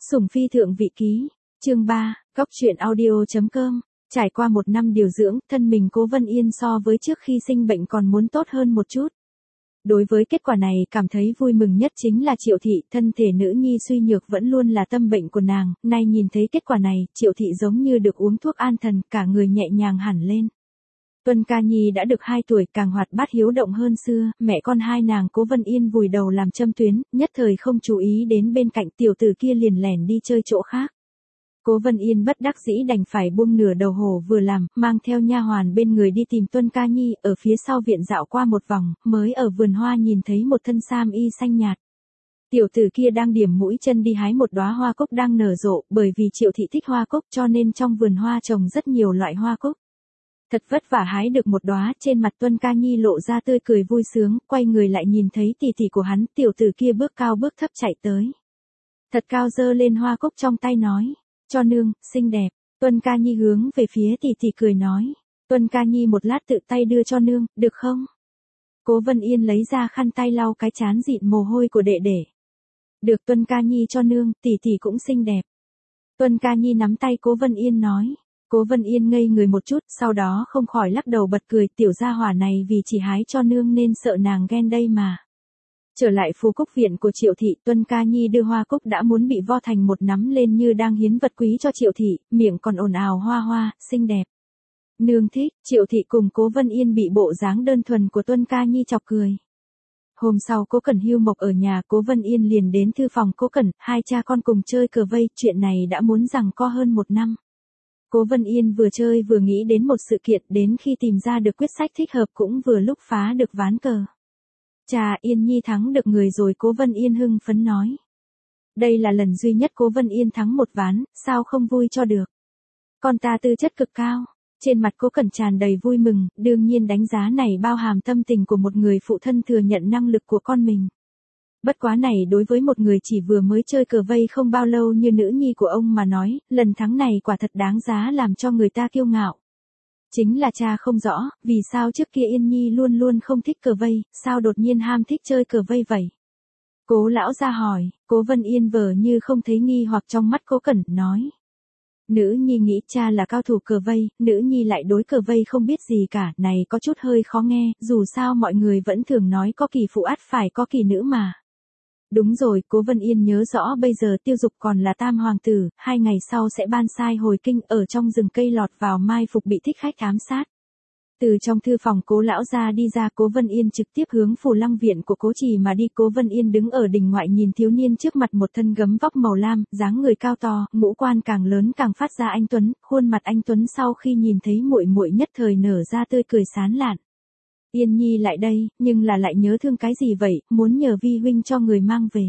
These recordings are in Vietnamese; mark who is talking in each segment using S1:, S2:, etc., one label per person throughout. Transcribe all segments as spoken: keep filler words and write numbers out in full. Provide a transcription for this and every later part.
S1: Sủng phi thượng vị ký, chương ba, góc truyện audio chấm com. Trải qua một năm điều dưỡng, thân mình Cố Vân Yên so với trước khi sinh bệnh còn muốn tốt hơn một chút. Đối với kết quả này cảm thấy vui mừng nhất chính là Triệu Thị, thân thể nữ nhi suy nhược vẫn luôn là tâm bệnh của nàng, nay nhìn thấy kết quả này, Triệu Thị giống như được uống thuốc an thần, cả người nhẹ nhàng hẳn lên. Tuân Ca Nhi đã được hai tuổi, càng hoạt bát hiếu động hơn xưa, mẹ con hai nàng Cố Vân Yên vùi đầu làm châm tuyến, nhất thời không chú ý đến bên cạnh tiểu tử kia liền lẻn đi chơi chỗ khác. Cố Vân Yên bất đắc dĩ đành phải buông nửa đầu hổ vừa làm, mang theo nha hoàn bên người đi tìm Tuân Ca Nhi, ở phía sau viện dạo qua một vòng, mới ở vườn hoa nhìn thấy một thân sam y xanh nhạt. Tiểu tử kia đang điểm mũi chân đi hái một đóa hoa cúc đang nở rộ, bởi vì Triệu Thị thích hoa cúc cho nên trong vườn hoa trồng rất nhiều loại hoa cúc. Thật vất vả hái được một đóa, trên mặt Tuân Ca Nhi lộ ra tươi cười vui sướng, quay người lại nhìn thấy tỷ tỷ của hắn, tiểu tử kia bước cao bước thấp chạy tới. Thật cao giơ lên hoa cúc trong tay nói, cho nương, xinh đẹp. Tuân Ca Nhi hướng về phía tỷ tỷ cười nói, Tuân Ca Nhi một lát tự tay đưa cho nương, được không? Cố Vân Yên lấy ra khăn tay lau cái trán dịn mồ hôi của đệ đệ. Được, Tuân Ca Nhi cho nương, tỷ tỷ cũng xinh đẹp. Tuân Ca Nhi nắm tay Cố Vân Yên nói. Cố Vân Yên ngây người một chút, sau đó không khỏi lắc đầu bật cười, tiểu gia hỏa này vì chỉ hái cho nương nên sợ nàng ghen đây mà. Trở lại Phú Cúc viện của Triệu Thị, Tuân Ca Nhi đưa hoa cúc đã muốn bị vo thành một nắm lên như đang hiến vật quý cho Triệu Thị, miệng còn ồn ào hoa hoa, xinh đẹp. Nương thích, Triệu Thị cùng Cố Vân Yên bị bộ dáng đơn thuần của Tuân Ca Nhi chọc cười. Hôm sau Cố Cẩn hưu mộc ở nhà, Cố Vân Yên liền đến thư phòng Cố Cẩn, hai cha con cùng chơi cờ vây, chuyện này đã muốn giằng co hơn một năm. Cố Vân Yên vừa chơi vừa nghĩ đến một sự kiện, đến khi tìm ra được quyết sách thích hợp cũng vừa lúc phá được ván cờ. Chà, Yên Nhi thắng được người rồi, Cố Vân Yên hưng phấn nói. Đây là lần duy nhất Cố Vân Yên thắng một ván, sao không vui cho được. Con ta tư chất cực cao. Trên mặt Cố Cẩn tràn đầy vui mừng, đương nhiên đánh giá này bao hàm tâm tình của một người phụ thân thừa nhận năng lực của con mình. Bất quá này đối với một người chỉ vừa mới chơi cờ vây không bao lâu như nữ nhi của ông mà nói, lần thắng này quả thật đáng giá làm cho người ta kiêu ngạo. Chính là cha không rõ, vì sao trước kia Yên Nhi luôn luôn không thích cờ vây, sao đột nhiên ham thích chơi cờ vây vậy? Cố lão ra hỏi, Cố Vân Yên vờ như không thấy nghi hoặc trong mắt Cố Cẩn, nói. Nữ nhi nghĩ cha là cao thủ cờ vây, nữ nhi lại đối cờ vây không biết gì cả, này có chút hơi khó nghe, dù sao mọi người vẫn thường nói có kỳ phụ ắt phải có kỳ nữ mà. Đúng rồi, Cố Vân Yên nhớ rõ bây giờ Tiêu Dục còn là tam hoàng tử, hai ngày sau sẽ ban sai hồi kinh, ở trong rừng cây lọt vào mai phục bị thích khách ám sát. Từ trong thư phòng Cố lão gia đi ra, Cố Vân Yên trực tiếp hướng Phù Lăng viện của Cố Trì mà đi. Cố Vân Yên đứng ở đình ngoại nhìn thiếu niên trước mặt, một thân gấm vóc màu lam, dáng người cao to, ngũ quan càng lớn càng phát ra anh tuấn, khuôn mặt anh tuấn sau khi nhìn thấy muội muội nhất thời nở ra tươi cười sán lạn. Yên Nhi lại đây, nhưng là lại nhớ thương cái gì vậy, muốn nhờ vi huynh cho người mang về.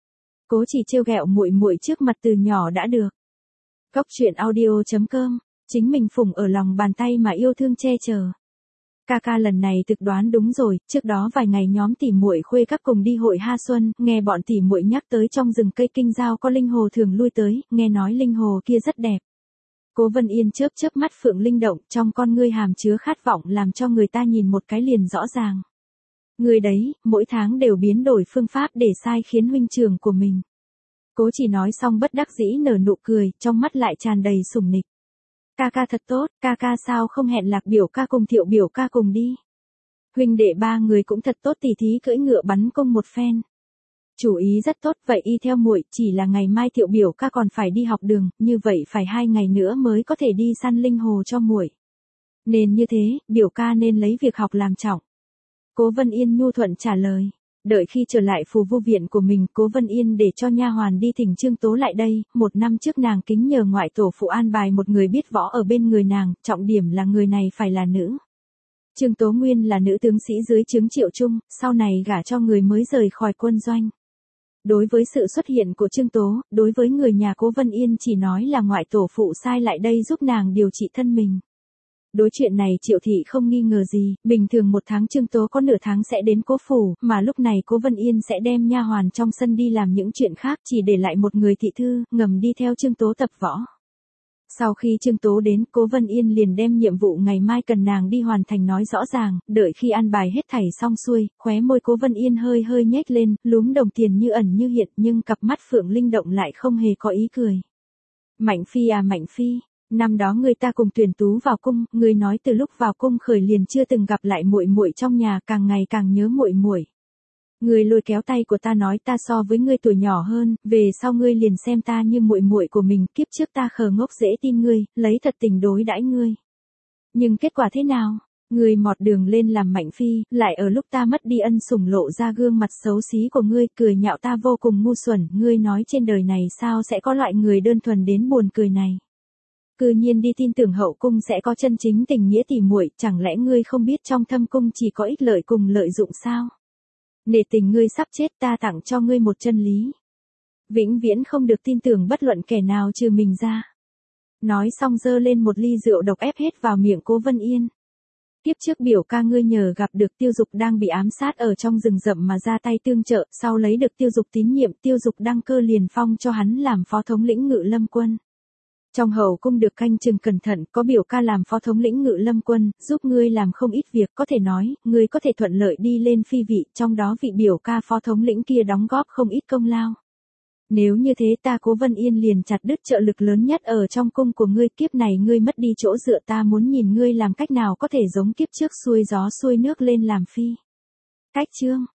S1: Cố Chỉ trêu ghẹo muội muội trước mặt từ nhỏ đã được. Góc truyện audio chấm com, chính mình phụng ở lòng bàn tay mà yêu thương che chở. Ca ca lần này thực đoán đúng rồi, trước đó vài ngày nhóm tỉ muội khuê các cùng đi hội Ha Xuân, nghe bọn tỉ muội nhắc tới trong rừng cây kinh giao có linh hồ thường lui tới, nghe nói linh hồ kia rất đẹp. Cố Vân Yên chớp chớp mắt phượng linh động, trong con ngươi hàm chứa khát vọng làm cho người ta nhìn một cái liền rõ ràng. Người đấy, mỗi tháng đều biến đổi phương pháp để sai khiến huynh trưởng của mình. Cố Chỉ nói xong bất đắc dĩ nở nụ cười, trong mắt lại tràn đầy sủng nịch. Ca ca thật tốt, ca ca sao không hẹn Lạc biểu ca cùng Thiệu biểu ca cùng đi. Huynh đệ ba người cũng thật tốt, tỉ thí cưỡi ngựa bắn cung một phen. Chủ ý rất tốt, vậy y theo muội, chỉ là ngày mai Thiệu biểu ca còn phải đi học đường, như vậy phải hai ngày nữa mới có thể đi săn linh hồ cho muội. Nên như thế, biểu ca nên lấy việc học làm trọng. Cố Vân Yên nhu thuận trả lời. Đợi khi trở lại Phù Vu viện của mình, Cố Vân Yên để cho nha hoàn đi thỉnh Trương Tố lại đây, một năm trước nàng kính nhờ ngoại tổ phụ an bài một người biết võ ở bên người nàng, trọng điểm là người này phải là nữ. Trương Tố nguyên là nữ tướng sĩ dưới trướng Triệu Trung, sau này gả cho người mới rời khỏi quân doanh. Đối với sự xuất hiện của Trương Tố, đối với người nhà Cố Vân Yên chỉ nói là ngoại tổ phụ sai lại đây giúp nàng điều trị thân mình. Đối chuyện này Triệu Thị không nghi ngờ gì, bình thường một tháng Trương Tố có nửa tháng sẽ đến Cố phủ, mà lúc này Cố Vân Yên sẽ đem nha hoàn trong sân đi làm những chuyện khác, chỉ để lại một người thị thư, ngầm đi theo Trương Tố tập võ. Sau khi Trương Tố đến, Cố Vân Yên liền đem nhiệm vụ ngày mai cần nàng đi hoàn thành nói rõ ràng, đợi khi an bài hết thảy xong xuôi, khóe môi Cố Vân Yên hơi hơi nhếch lên, lúm đồng tiền như ẩn như hiện, nhưng cặp mắt phượng linh động lại không hề có ý cười. Mạnh Phi à Mạnh Phi, năm đó người ta cùng tuyển tú vào cung, người nói từ lúc vào cung khởi liền chưa từng gặp lại muội muội trong nhà, càng ngày càng nhớ muội muội. Ngươi lôi kéo tay của ta nói ta so với ngươi tuổi nhỏ hơn, về sau ngươi liền xem ta như muội muội của mình, kiếp trước ta khờ ngốc dễ tin ngươi, lấy thật tình đối đãi ngươi. Nhưng kết quả thế nào? Ngươi mọt đường lên làm Mạnh Phi, lại ở lúc ta mất đi ân sủng lộ ra gương mặt xấu xí của ngươi, cười nhạo ta vô cùng ngu xuẩn, ngươi nói trên đời này sao sẽ có loại người đơn thuần đến buồn cười này. Cư nhiên đi tin tưởng hậu cung sẽ có chân chính tình nghĩa tỉ muội, chẳng lẽ ngươi không biết trong thâm cung chỉ có ích lợi cùng lợi dụng sao? Nể tình ngươi sắp chết ta tặng cho ngươi một chân lý. Vĩnh viễn không được tin tưởng bất luận kẻ nào trừ mình ra. Nói xong dơ lên một ly rượu độc ép hết vào miệng Cố Vân Yên. Tiếp trước biểu ca ngươi nhờ gặp được Tiêu Dục đang bị ám sát ở trong rừng rậm mà ra tay tương trợ, sau lấy được Tiêu Dục tín nhiệm, Tiêu Dục đăng cơ liền phong cho hắn làm phó thống lĩnh Ngự Lâm quân. Trong hậu cung được canh chừng cẩn thận, có biểu ca làm phó thống lĩnh Ngự Lâm quân, giúp ngươi làm không ít việc, có thể nói, ngươi có thể thuận lợi đi lên phi vị, trong đó vị biểu ca phó thống lĩnh kia đóng góp không ít công lao. Nếu như thế ta Cố Vân Yên liền chặt đứt trợ lực lớn nhất ở trong cung của ngươi, kiếp này ngươi mất đi chỗ dựa, ta muốn nhìn ngươi làm cách nào có thể giống kiếp trước xuôi gió xuôi nước lên làm phi. Cách chương